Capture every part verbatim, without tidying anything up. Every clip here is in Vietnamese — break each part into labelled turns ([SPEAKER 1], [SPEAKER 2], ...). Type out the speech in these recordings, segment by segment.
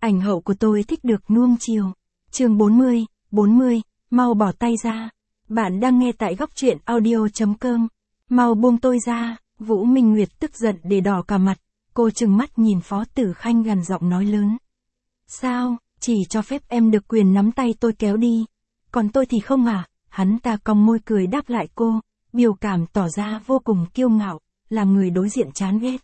[SPEAKER 1] Ảnh hậu của tôi thích được nuông chiều. Chương bốn mươi, bốn mươi, mau bỏ tay ra. Bạn đang nghe tại góc truyện audio chấm com. Mau buông tôi ra. Vũ Minh Nguyệt tức giận để đỏ cả mặt. Cô trừng mắt nhìn Phó Tử Khanh gằn giọng nói lớn. Sao, chỉ cho phép em được quyền nắm tay tôi kéo đi. Còn tôi thì không à? Hắn ta cong môi cười đáp lại cô, biểu cảm tỏ ra vô cùng kiêu ngạo, làm người đối diện chán ghét.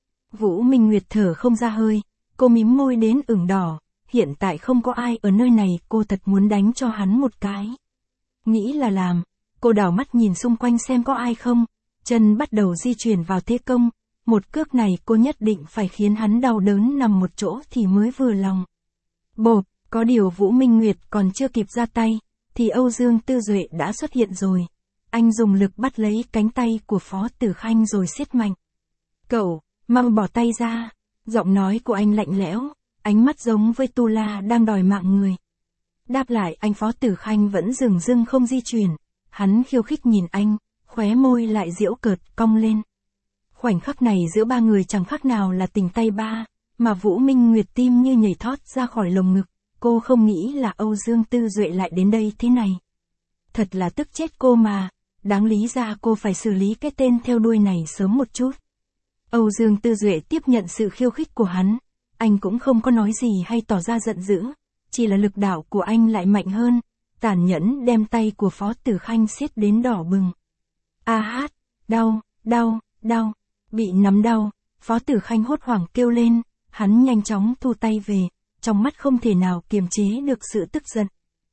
[SPEAKER 1] Vũ Minh Nguyệt thở không ra hơi, cô mím môi đến ửng đỏ, hiện tại không có ai ở nơi này, cô thật muốn đánh cho hắn một cái. Nghĩ là làm, cô đảo mắt nhìn xung quanh xem có ai không, chân bắt đầu di chuyển vào thế công, một cước này cô nhất định phải khiến hắn đau đớn nằm một chỗ thì mới vừa lòng. Bộp, có điều Vũ Minh Nguyệt còn chưa kịp ra tay, thì Âu Dương Tư Duệ đã xuất hiện rồi. Anh dùng lực bắt lấy cánh tay của Phó Tử Khanh rồi siết mạnh. Cậu, mau bỏ tay ra. Giọng nói của anh lạnh lẽo, ánh mắt giống với tu la đang đòi mạng người. Đáp lại anh Phó Tử Khanh vẫn dừng dưng không di chuyển. Hắn khiêu khích nhìn anh, khóe môi lại giễu cợt cong lên. Khoảnh khắc này giữa ba người chẳng khác nào là tình tay ba, mà Vũ Minh Nguyệt tim như nhảy thót ra khỏi lồng ngực. Cô không nghĩ là Âu Dương Tư Duệ lại đến đây thế này. Thật là tức chết cô mà, đáng lý ra cô phải xử lý cái tên theo đuôi này sớm một chút. Âu Dương Tư Duệ tiếp nhận sự khiêu khích của hắn, anh cũng không có nói gì hay tỏ ra giận dữ, chỉ là lực đạo của anh lại mạnh hơn, tàn nhẫn đem tay của Phó Tử Khanh siết đến đỏ bừng. A hát, đau, đau, đau, bị nắm đau, Phó Tử Khanh hốt hoảng kêu lên, hắn nhanh chóng thu tay về, trong mắt không thể nào kiềm chế được sự tức giận.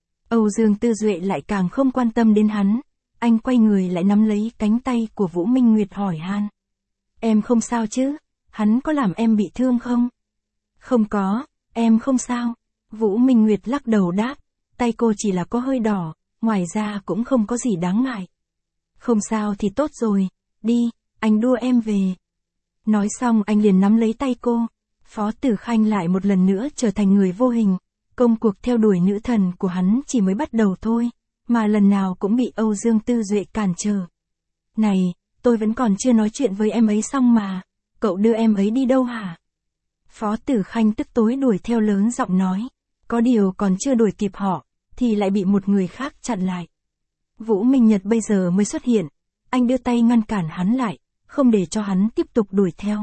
[SPEAKER 1] Âu Dương Tư Duệ lại càng không quan tâm đến hắn, anh quay người lại nắm lấy cánh tay của Vũ Minh Nguyệt hỏi han. Em không sao chứ? Hắn có làm em bị thương không? Không có, em không sao. Vũ Minh Nguyệt lắc đầu đáp, tay cô chỉ là có hơi đỏ, ngoài ra cũng không có gì đáng ngại. Không sao thì tốt rồi, đi, anh đua em về. Nói xong anh liền nắm lấy tay cô. Phó Tử Khanh lại một lần nữa trở thành người vô hình, công cuộc theo đuổi nữ thần của hắn chỉ mới bắt đầu thôi, mà lần nào cũng bị Âu Dương Tư Duệ cản trở. Này, tôi vẫn còn chưa nói chuyện với em ấy xong mà, cậu đưa em ấy đi đâu hả? Phó Tử Khanh tức tối đuổi theo lớn giọng nói, có điều còn chưa đuổi kịp họ, thì lại bị một người khác chặn lại. Vũ Minh Nhật bây giờ mới xuất hiện, anh đưa tay ngăn cản hắn lại, không để cho hắn tiếp tục đuổi theo.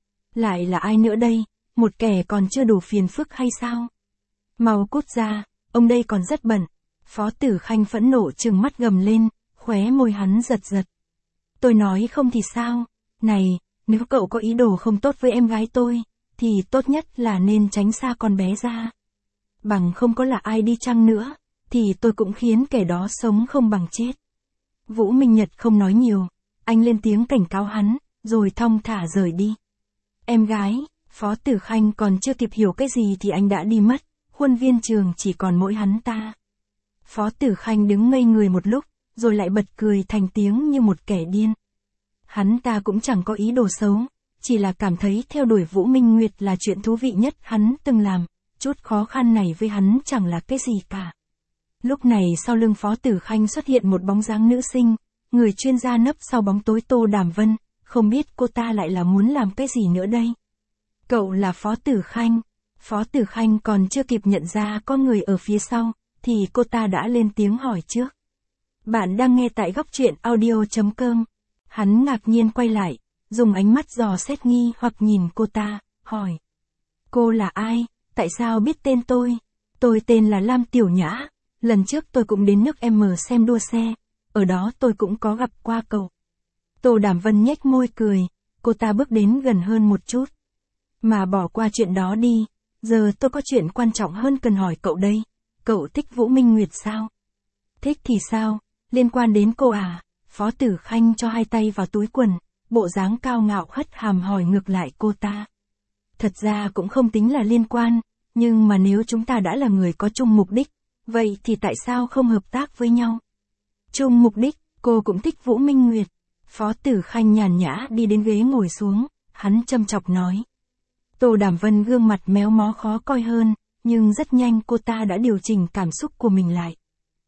[SPEAKER 1] Lại là ai nữa đây? Một kẻ còn chưa đủ phiền phức hay sao? Mau cút ra, ông đây còn rất bận. Phó Tử Khanh phẫn nộ trừng mắt gầm lên, khóe môi hắn giật giật. Tôi nói không thì sao? Này, nếu cậu có ý đồ không tốt với em gái tôi, thì tốt nhất là nên tránh xa con bé ra. Bằng không có là ai đi chăng nữa, thì tôi cũng khiến kẻ đó sống không bằng chết. Vũ Minh Nhật không nói nhiều, anh lên tiếng cảnh cáo hắn, rồi thong thả rời đi. Em gái, Phó Tử Khanh còn chưa kịp hiểu cái gì thì anh đã đi mất, khuôn viên trường chỉ còn mỗi hắn ta. Phó Tử Khanh đứng ngây người một lúc, rồi lại bật cười thành tiếng như một kẻ điên. Hắn ta cũng chẳng có ý đồ xấu, chỉ là cảm thấy theo đuổi Vũ Minh Nguyệt là chuyện thú vị nhất hắn từng làm, chút khó khăn này với hắn chẳng là cái gì cả. Lúc này sau lưng Phó Tử Khanh xuất hiện một bóng dáng nữ sinh, người chuyên gia nấp sau bóng tối Tô Đàm Vân, không biết cô ta lại là muốn làm cái gì nữa đây. Cậu là Phó Tử Khanh. Phó Tử Khanh còn chưa kịp nhận ra có người ở phía sau, thì cô ta đã lên tiếng hỏi trước. Bạn đang nghe tại góc truyện audio chấm com. Hắn ngạc nhiên quay lại, dùng ánh mắt dò xét nghi hoặc nhìn cô ta, hỏi. Cô là ai? Tại sao biết tên tôi? Tôi tên là Lam Tiểu Nhã. Lần trước tôi cũng đến nước M xem đua xe, ở đó tôi cũng có gặp qua cậu. Tô Đàm Vân nhếch môi cười, cô ta bước đến gần hơn một chút. Mà bỏ qua chuyện đó đi, giờ tôi có chuyện quan trọng hơn cần hỏi cậu đây. Cậu thích Vũ Minh Nguyệt sao? Thích thì sao? Liên quan đến cô à? Phó Tử Khanh cho hai tay vào túi quần, bộ dáng cao ngạo hất hàm hỏi ngược lại cô ta. Thật ra cũng không tính là liên quan, nhưng mà nếu chúng ta đã là người có chung mục đích, vậy thì tại sao không hợp tác với nhau? Chung mục đích, cô cũng thích Vũ Minh Nguyệt. Phó Tử Khanh nhàn nhã đi đến ghế ngồi xuống, hắn châm chọc nói. Tô Đàm Vân gương mặt méo mó khó coi hơn, nhưng rất nhanh cô ta đã điều chỉnh cảm xúc của mình lại.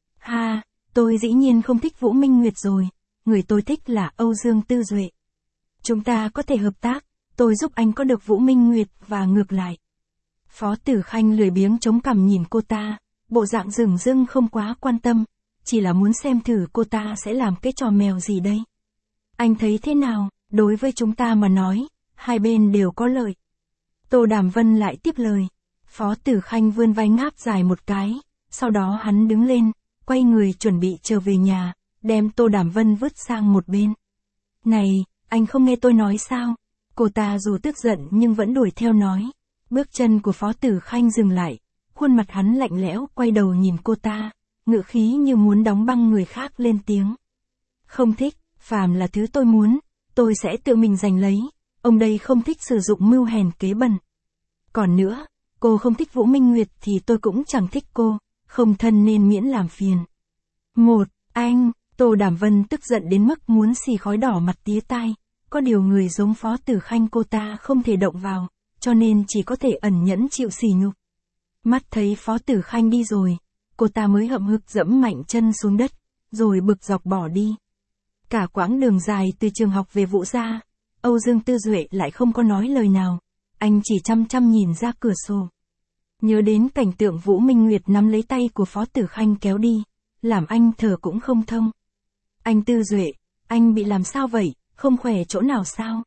[SPEAKER 1] Ha, tôi dĩ nhiên không thích Vũ Minh Nguyệt rồi, người tôi thích là Âu Dương Tư Duệ. Chúng ta có thể hợp tác, tôi giúp anh có được Vũ Minh Nguyệt và ngược lại. Phó Tử Khanh lười biếng chống cằm nhìn cô ta, bộ dạng dửng dưng không quá quan tâm, chỉ là muốn xem thử cô ta sẽ làm cái trò mèo gì đây. Anh thấy thế nào, đối với chúng ta mà nói, hai bên đều có lợi. Tô Đàm Vân lại tiếp lời. Phó Tử Khanh vươn vai ngáp dài một cái, sau đó hắn đứng lên, quay người chuẩn bị trở về nhà, đem Tô Đàm Vân vứt sang một bên. Này, anh không nghe tôi nói sao? Cô ta dù tức giận nhưng vẫn đuổi theo nói. Bước chân của Phó Tử Khanh dừng lại, khuôn mặt hắn lạnh lẽo quay đầu nhìn cô ta, ngữ khí như muốn đóng băng người khác lên tiếng. Không thích, phàm là thứ tôi muốn, tôi sẽ tự mình giành lấy, ông đây không thích sử dụng mưu hèn kế bẩn. Còn nữa, cô không thích Vũ Minh Nguyệt thì tôi cũng chẳng thích cô, không thân nên miễn làm phiền. Một, anh, Tô Đàm Vân tức giận đến mức muốn xì khói đỏ mặt tía tai, có điều người giống Phó Tử Khanh cô ta không thể động vào, cho nên chỉ có thể ẩn nhẫn chịu sỉ nhục. Mắt thấy Phó Tử Khanh đi rồi, cô ta mới hậm hực dẫm mạnh chân xuống đất, rồi bực dọc bỏ đi. Cả quãng đường dài từ trường học về Vũ gia, Âu Dương Tư Duệ lại không có nói lời nào, anh chỉ chăm chăm nhìn ra cửa sổ. Nhớ đến cảnh tượng Vũ Minh Nguyệt nắm lấy tay của Phó Tử Khanh kéo đi, làm anh thở cũng không thông. Anh Tư Duệ, anh bị làm sao vậy, không khỏe chỗ nào sao?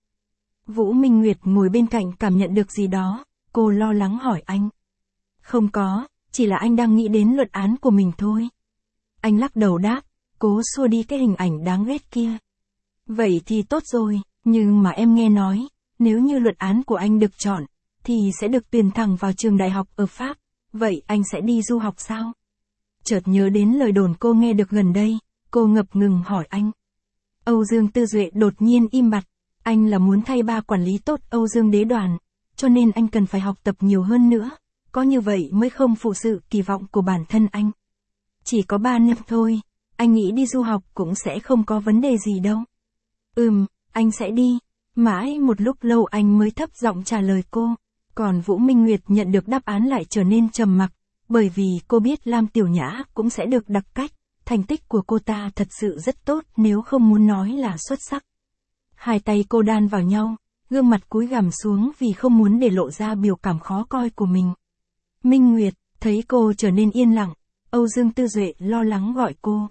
[SPEAKER 1] Vũ Minh Nguyệt ngồi bên cạnh cảm nhận được gì đó, cô lo lắng hỏi anh. Không có, chỉ là anh đang nghĩ đến luận án của mình thôi. Anh lắc đầu đáp, cố xua đi cái hình ảnh đáng ghét kia. Vậy thì tốt rồi, nhưng mà em nghe nói, nếu như luận án của anh được chọn, thì sẽ được tuyển thẳng vào trường đại học ở Pháp, vậy anh sẽ đi du học sao? Chợt nhớ đến lời đồn cô nghe được gần đây, cô ngập ngừng hỏi anh. Âu Dương Tư Duệ đột nhiên im bặt, anh là muốn thay ba quản lý tốt Âu Dương Đế Đoàn, cho nên anh cần phải học tập nhiều hơn nữa, có như vậy mới không phụ sự kỳ vọng của bản thân anh. Chỉ có ba năm thôi, anh nghĩ đi du học cũng sẽ không có vấn đề gì đâu. Ừm, anh sẽ đi. Mãi một lúc lâu anh mới thấp giọng trả lời cô, còn Vũ Minh Nguyệt nhận được đáp án lại trở nên trầm mặc, bởi vì cô biết Lam Tiểu Nhã cũng sẽ được đặc cách, thành tích của cô ta thật sự rất tốt nếu không muốn nói là xuất sắc. Hai tay cô đan vào nhau, gương mặt cúi gằm xuống vì không muốn để lộ ra biểu cảm khó coi của mình. Minh Nguyệt, thấy cô trở nên yên lặng, Âu Dương Tư Duệ lo lắng gọi cô.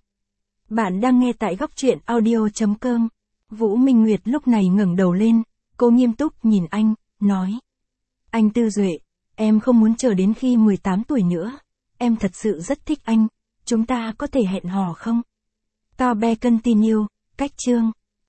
[SPEAKER 1] Bạn đang nghe tại góc truyện audio chấm com. Vũ Minh Nguyệt lúc này ngẩng đầu lên, cô nghiêm túc nhìn anh, nói. Anh Tư Duệ, em không muốn chờ đến khi mười tám tuổi nữa, em thật sự rất thích anh, chúng ta có thể hẹn hò không? To be continue, cách chương.